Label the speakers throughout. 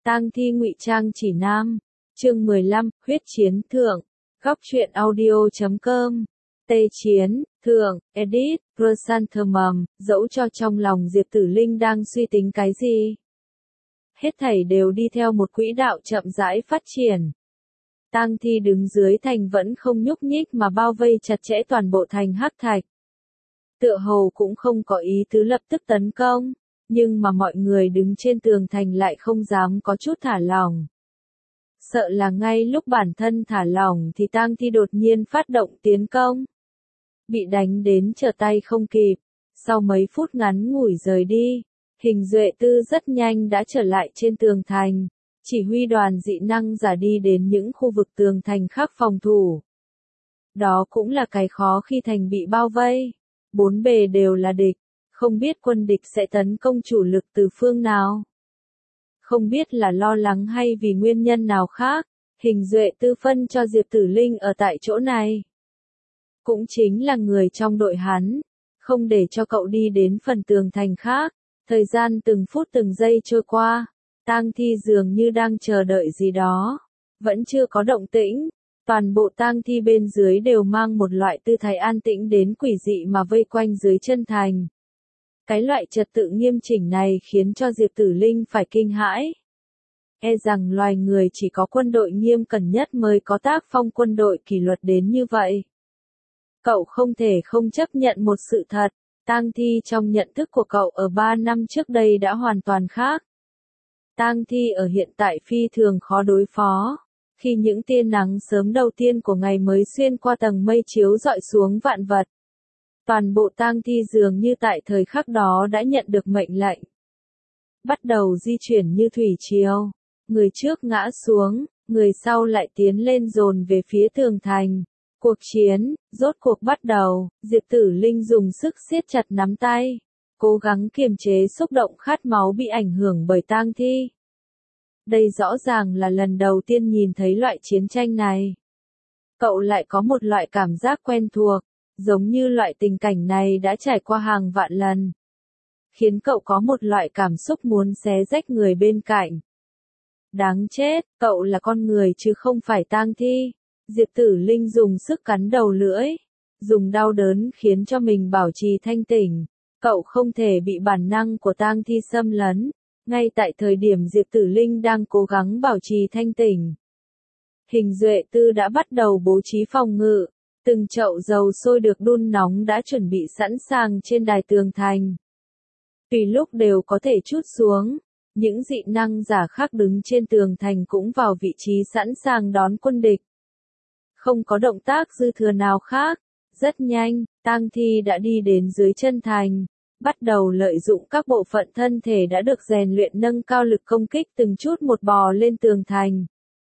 Speaker 1: Tang thi ngụy trang chỉ nam. Chương 15, huyết chiến thượng. Góc truyện audio.com. Tê chiến, thượng, edit, chrysanthemum, dẫu cho trong lòng Diệp Tử Linh đang suy tính cái gì. Hết thảy đều đi theo một quỹ đạo chậm rãi phát triển. Tang thi đứng dưới thành vẫn không nhúc nhích mà bao vây chặt chẽ toàn bộ thành hắc thạch. Tựa hồ cũng không có ý tứ lập tức tấn công, nhưng mà mọi người đứng trên tường thành lại không dám có chút thả lỏng. Sợ là ngay lúc bản thân thả lỏng thì Tang thi đột nhiên phát động tiến công. Bị đánh đến trở tay không kịp, sau mấy phút ngắn ngủi rời đi, Hình Duệ Tư rất nhanh đã trở lại trên tường thành, chỉ huy đoàn dị năng giả đi đến những khu vực tường thành khác phòng thủ. Đó cũng là cái khó khi thành bị bao vây, bốn bề đều là địch, không biết quân địch sẽ tấn công chủ lực từ phương nào. Không biết là lo lắng hay vì nguyên nhân nào khác, Hình Duệ Tư phân cho Diệp Tử Linh ở tại chỗ này. Cũng chính là người trong đội hắn, không để cho cậu đi đến phần tường thành khác. Thời gian từng phút từng giây trôi qua, Tang thi dường như đang chờ đợi gì đó, vẫn chưa có động tĩnh. Toàn bộ tang thi bên dưới đều mang một loại tư thái an tĩnh đến quỷ dị mà vây quanh dưới chân thành. Cái loại trật tự nghiêm chỉnh này khiến cho Diệp Tử Linh phải kinh hãi. E rằng loài người chỉ có quân đội nghiêm cẩn nhất mới có tác phong quân đội kỷ luật đến như vậy. Cậu không thể không chấp nhận một sự thật, tang thi trong nhận thức của cậu ở 3 năm trước đây đã hoàn toàn khác. Tang thi ở hiện tại phi thường khó đối phó. Khi những tia nắng sớm đầu tiên của ngày mới xuyên qua tầng mây chiếu rọi xuống vạn vật. Toàn bộ tang thi dường như tại thời khắc đó đã nhận được mệnh lệnh. Bắt đầu di chuyển như thủy triều. Người trước ngã xuống, người sau lại tiến lên dồn về phía tường thành. Cuộc chiến, rốt cuộc bắt đầu, Diệp Tử Linh dùng sức siết chặt nắm tay. Cố gắng kiềm chế xúc động khát máu bị ảnh hưởng bởi tang thi. Đây rõ ràng là lần đầu tiên nhìn thấy loại chiến tranh này. Cậu lại có một loại cảm giác quen thuộc, giống như loại tình cảnh này đã trải qua hàng vạn lần. Khiến cậu có một loại cảm xúc muốn xé rách người bên cạnh. Đáng chết, cậu là con người chứ không phải tang thi. Diệp Tử Linh dùng sức cắn đầu lưỡi, dùng đau đớn khiến cho mình bảo trì thanh tỉnh. Cậu không thể bị bản năng của tang thi xâm lấn. Ngay tại thời điểm Diệp Tử Linh đang cố gắng bảo trì thanh tỉnh, Hình Duệ Tư đã bắt đầu bố trí phòng ngự, từng chậu dầu sôi được đun nóng đã chuẩn bị sẵn sàng trên đài tường thành. Tùy lúc đều có thể trút xuống, những dị năng giả khác đứng trên tường thành cũng vào vị trí sẵn sàng đón quân địch. Không có động tác dư thừa nào khác, rất nhanh, tang thi đã đi đến dưới chân thành. Bắt đầu lợi dụng các bộ phận thân thể đã được rèn luyện nâng cao lực công kích từng chút một bò lên tường thành.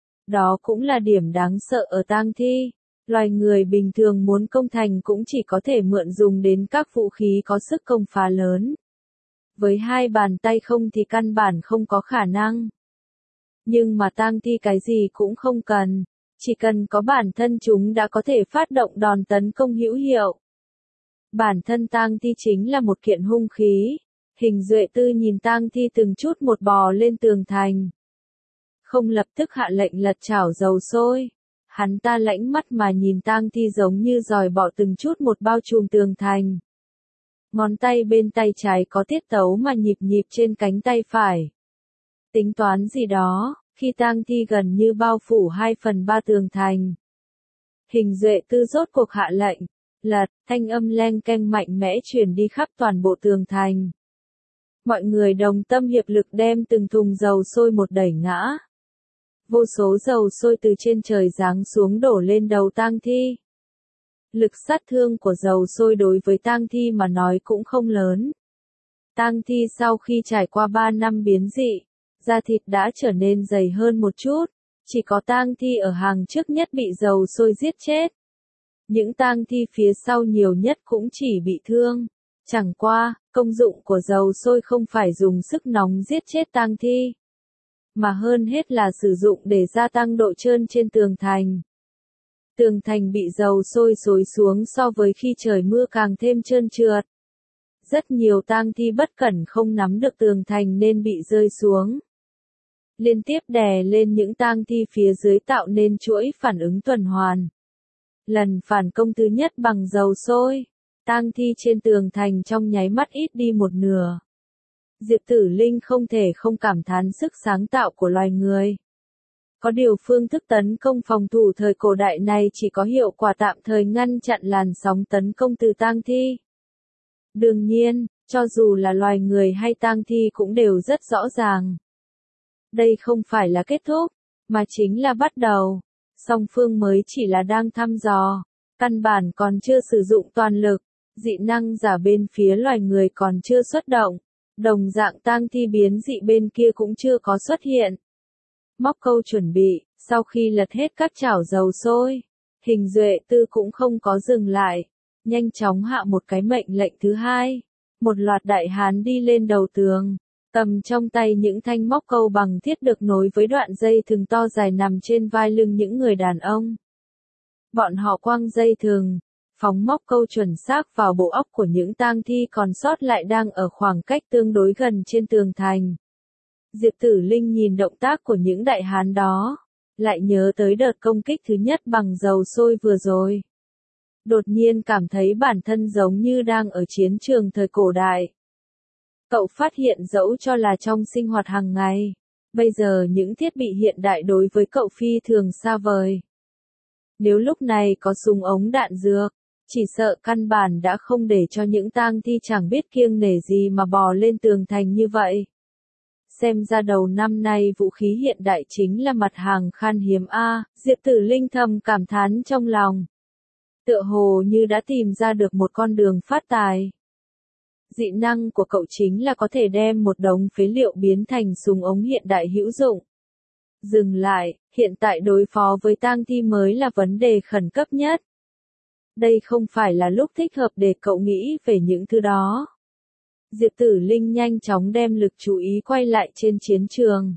Speaker 1: Đó cũng là điểm đáng sợ ở tang thi. Loài người bình thường muốn công thành cũng chỉ có thể mượn dùng đến các vũ khí có sức công phá lớn. Với hai bàn tay không thì căn bản không có khả năng. Nhưng mà tang thi cái gì cũng không cần, chỉ cần có bản thân chúng đã có thể phát động đòn tấn công hữu hiệu. Bản thân tang thi chính là một kiện hung khí. Hình Duệ Tư nhìn tang thi từng chút một bò lên tường thành. Không lập tức hạ lệnh lật chảo dầu sôi. Hắn ta lãnh mắt mà nhìn tang thi giống như dòi bỏ từng chút một bao trùm tường thành. Ngón tay bên tay trái có tiết tấu mà nhịp nhịp trên cánh tay phải. Tính toán gì đó, khi tang thi gần như bao phủ 2/3 tường thành. Hình Duệ Tư rốt cuộc hạ lệnh. Lật, thanh âm leng keng mạnh mẽ truyền đi khắp toàn bộ tường thành. Mọi người đồng tâm hiệp lực đem từng thùng dầu sôi một đẩy ngã. Vô số dầu sôi từ trên trời giáng xuống đổ lên đầu tang thi. Lực sát thương của dầu sôi đối với tang thi mà nói cũng không lớn. Tang thi sau khi trải qua 3 năm biến dị, da thịt đã trở nên dày hơn một chút. Chỉ có tang thi ở hàng trước nhất bị dầu sôi giết chết. Những tang thi phía sau nhiều nhất cũng chỉ bị thương. Chẳng qua, công dụng của dầu sôi không phải dùng sức nóng giết chết tang thi, mà hơn hết là sử dụng để gia tăng độ trơn trên tường thành. Tường thành bị dầu sôi xối xuống so với khi trời mưa càng thêm trơn trượt. Rất nhiều tang thi bất cẩn không nắm được tường thành nên bị rơi xuống. liên tiếp đè lên những tang thi phía dưới tạo nên chuỗi phản ứng tuần hoàn. Lần phản công thứ nhất bằng dầu sôi, tang thi trên tường thành trong nháy mắt ít đi một nửa. Diệp Tử Linh không thể không cảm thán sức sáng tạo của loài người. Có điều phương thức tấn công phòng thủ thời cổ đại này chỉ có hiệu quả tạm thời ngăn chặn làn sóng tấn công từ tang thi. Đương nhiên, cho dù là loài người hay tang thi cũng đều rất rõ ràng. Đây không phải là kết thúc, mà chính là bắt đầu. Song phương mới chỉ là đang thăm dò, căn bản còn chưa sử dụng toàn lực, dị năng giả bên phía loài người còn chưa xuất động, đồng dạng tang thi biến dị bên kia cũng chưa có xuất hiện. Móc câu chuẩn bị, sau khi lật hết các chảo dầu sôi, Hình Duệ Tư cũng không có dừng lại, nhanh chóng hạ một cái mệnh lệnh thứ hai. Một loạt đại hán đi lên đầu tường, cầm trong tay những thanh móc câu bằng thiết được nối với đoạn dây thừng to dài nằm trên vai lưng những người đàn ông. Bọn họ quăng dây thừng, phóng móc câu chuẩn xác vào bộ óc của những tang thi còn sót lại đang ở khoảng cách tương đối gần trên tường thành. Diệp Tử Linh nhìn động tác của những đại hán đó, lại nhớ tới đợt công kích thứ nhất bằng dầu sôi vừa rồi. Đột nhiên cảm thấy bản thân giống như đang ở chiến trường thời cổ đại. Cậu phát hiện dẫu cho là trong sinh hoạt hàng ngày, bây giờ những thiết bị hiện đại đối với cậu phi thường xa vời. Nếu lúc này có súng ống đạn dược, chỉ sợ căn bản đã không để cho những tang thi chẳng biết kiêng nể gì mà bò lên tường thành như vậy. Xem ra đầu năm nay vũ khí hiện đại chính là mặt hàng khan hiếm a, Diệp Tử Linh thầm cảm thán trong lòng. Tựa hồ như đã tìm ra được một con đường phát tài. Dị năng của cậu chính là có thể đem một đống phế liệu biến thành súng ống hiện đại hữu dụng. Dừng lại, hiện tại đối phó với tang thi mới là vấn đề khẩn cấp nhất. Đây không phải là lúc thích hợp để cậu nghĩ về những thứ đó. Diệp Tử Linh nhanh chóng đem lực chú ý quay lại trên chiến trường.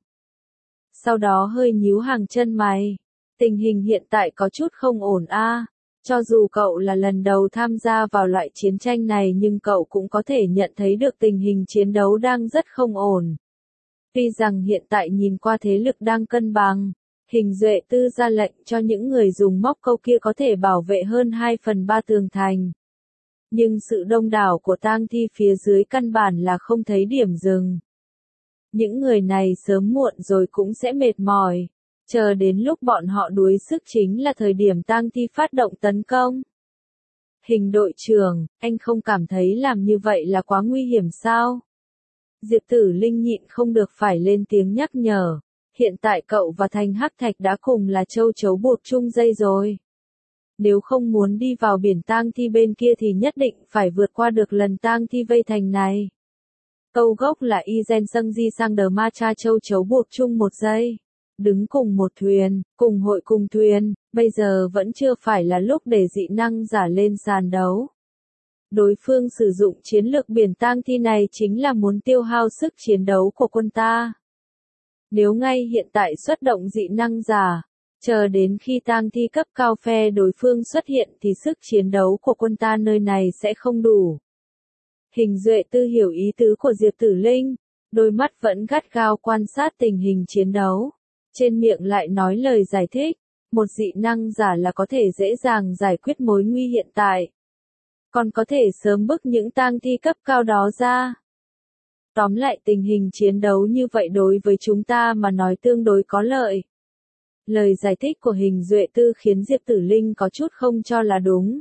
Speaker 1: Sau đó hơi nhíu hàng chân mày. Tình hình hiện tại có chút không ổn a. Cho dù cậu là lần đầu tham gia vào loại chiến tranh này nhưng cậu cũng có thể nhận thấy được tình hình chiến đấu đang rất không ổn. Tuy rằng hiện tại nhìn qua thế lực đang cân bằng, Hình Duệ Tư ra lệnh cho những người dùng móc câu kia có thể bảo vệ hơn 2/3 tường thành. Nhưng sự đông đảo của tang thi phía dưới căn bản là không thấy điểm dừng. Những người này sớm muộn rồi cũng sẽ mệt mỏi. Chờ đến lúc bọn họ đuối sức chính là thời điểm tang thi phát động tấn công. Hình đội trưởng, anh không cảm thấy làm như vậy là quá nguy hiểm sao? Diệp Tử Linh nhịn không được phải lên tiếng nhắc nhở. Hiện tại cậu và Thành Hắc Thạch đã cùng là châu chấu buộc chung dây rồi. Nếu không muốn đi vào biển tang thi bên kia thì nhất định phải vượt qua được lần tang thi vây thành này. Câu gốc là Izen Sung Di sang đờ ma cha châu chấu buộc chung một dây. Đứng cùng một thuyền, cùng hội cùng thuyền, bây giờ vẫn chưa phải là lúc để dị năng giả lên sàn đấu. Đối phương sử dụng chiến lược biển tang thi này chính là muốn tiêu hao sức chiến đấu của quân ta. Nếu ngay hiện tại xuất động dị năng giả, chờ đến khi tang thi cấp cao phe đối phương xuất hiện thì sức chiến đấu của quân ta nơi này sẽ không đủ. Hình Duệ Tư hiểu ý tứ của Diệp Tử Linh, đôi mắt vẫn gắt gao quan sát tình hình chiến đấu. Trên miệng lại nói lời giải thích, một dị năng giả là có thể dễ dàng giải quyết mối nguy hiện tại. Còn có thể sớm bức những tang thi cấp cao đó ra. Tóm lại tình hình chiến đấu như vậy đối với chúng ta mà nói tương đối có lợi. Lời giải thích của Hình Duệ Tư khiến Diệp Tử Linh có chút không cho là đúng.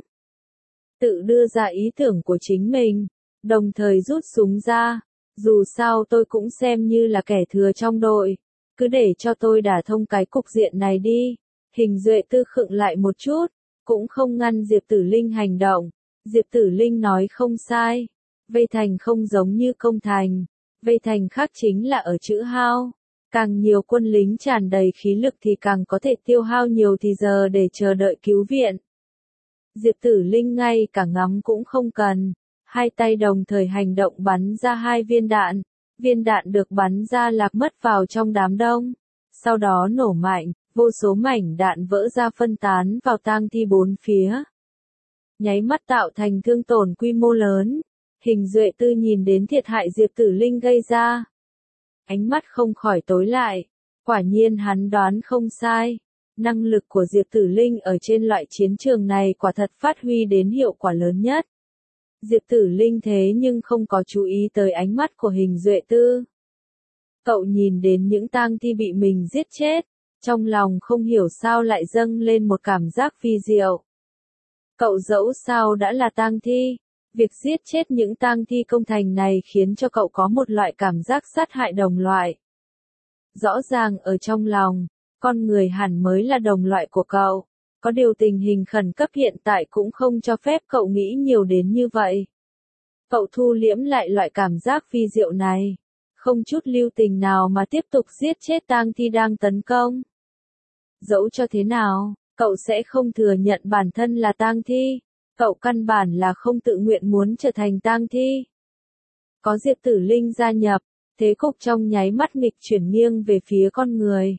Speaker 1: Tự đưa ra ý tưởng của chính mình, đồng thời rút súng ra. Dù sao tôi cũng xem như là kẻ thừa trong đội. Cứ để cho tôi đả thông cái cục diện này đi. Hình Duệ Tư khựng lại một chút, cũng không ngăn Diệp Tử Linh hành động. Diệp Tử Linh nói không sai. Vây thành không giống như công thành. Vây thành khác chính là ở chữ hao. Càng nhiều quân lính tràn đầy khí lực thì càng có thể tiêu hao nhiều thì giờ để chờ đợi cứu viện. Diệp Tử Linh ngay cả ngắm cũng không cần. Hai tay đồng thời hành động bắn ra 2 viên đạn. Viên đạn được bắn ra lạc mất vào trong đám đông. Sau đó nổ mạnh, vô số mảnh đạn vỡ ra phân tán vào tang thi bốn phía. Nháy mắt tạo thành thương tổn quy mô lớn. Hình Duệ Tư nhìn đến thiệt hại Diệp Tử Linh gây ra. Ánh mắt không khỏi tối lại. Quả nhiên hắn đoán không sai. Năng lực của Diệp Tử Linh ở trên loại chiến trường này quả thật phát huy đến hiệu quả lớn nhất. Diệp Tử Linh thế nhưng không có chú ý tới ánh mắt của Hình Duệ Tư. Cậu nhìn đến những tang thi bị mình giết chết, trong lòng không hiểu sao lại dâng lên một cảm giác vi diệu. Cậu dẫu sao đã là tang thi, việc giết chết những tang thi công thành này khiến cho cậu có một loại cảm giác sát hại đồng loại. Rõ ràng ở trong lòng, con người hẳn mới là đồng loại của cậu. Có điều tình hình khẩn cấp hiện tại cũng không cho phép cậu nghĩ nhiều đến như vậy. Cậu thu liễm lại loại cảm giác vi diệu này, không chút lưu tình nào mà tiếp tục giết chết tang thi đang tấn công. Dẫu cho thế nào, cậu sẽ không thừa nhận bản thân là tang thi. Cậu căn bản là không tự nguyện muốn trở thành tang thi. Có Diệp Tử Linh gia nhập, thế cục trong nháy mắt nghịch chuyển nghiêng về phía con người.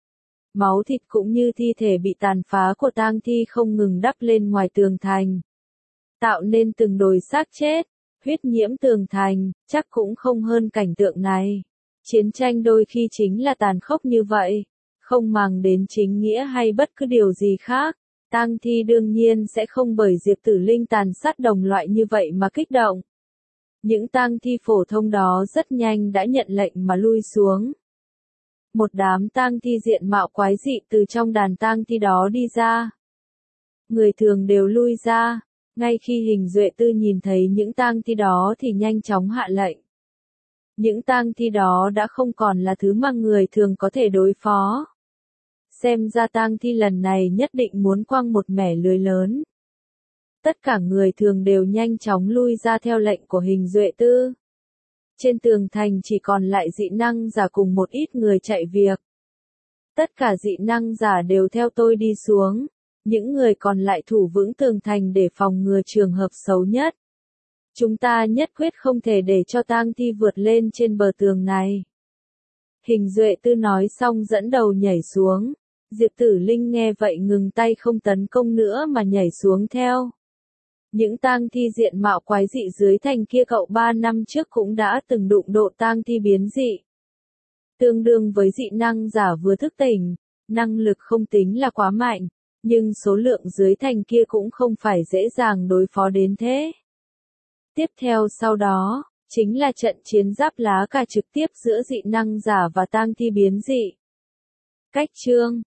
Speaker 1: Máu thịt cũng như thi thể bị tàn phá của tang thi không ngừng đắp lên ngoài tường thành, tạo nên từng đồi xác chết, huyết nhiễm tường thành, chắc cũng không hơn cảnh tượng này. Chiến tranh đôi khi chính là tàn khốc như vậy, không màng đến chính nghĩa hay bất cứ điều gì khác. Tang thi đương nhiên sẽ không bởi Diệp Tử Linh tàn sát đồng loại như vậy mà kích động. Những tang thi phổ thông đó rất nhanh đã nhận lệnh mà lui xuống. Một đám tang thi diện mạo quái dị từ trong đàn tang thi đó đi ra. Người thường đều lui ra, ngay khi Hình Duệ Tư nhìn thấy những tang thi đó thì nhanh chóng hạ lệnh. Những tang thi đó đã không còn là thứ mà người thường có thể đối phó. Xem ra tang thi lần này nhất định muốn quăng một mẻ lưới lớn. Tất cả người thường đều nhanh chóng lui ra theo lệnh của Hình Duệ Tư. Trên tường thành chỉ còn lại dị năng giả cùng một ít người chạy việc. Tất cả dị năng giả đều theo tôi đi xuống. Những người còn lại thủ vững tường thành để phòng ngừa trường hợp xấu nhất. Chúng ta nhất quyết không thể để cho tang thi vượt lên trên bờ tường này. Hình Duệ Tư nói xong dẫn đầu nhảy xuống. Diệp Tử Linh nghe vậy ngừng tay không tấn công nữa mà nhảy xuống theo. Những tang thi diện mạo quái dị dưới thành kia cậu 3 năm trước cũng đã từng đụng độ tang thi biến dị. Tương đương với dị năng giả vừa thức tỉnh, năng lực không tính là quá mạnh, nhưng số lượng dưới thành kia cũng không phải dễ dàng đối phó đến thế. Tiếp theo sau đó, chính là trận chiến giáp lá cà trực tiếp giữa dị năng giả và tang thi biến dị. Cách chương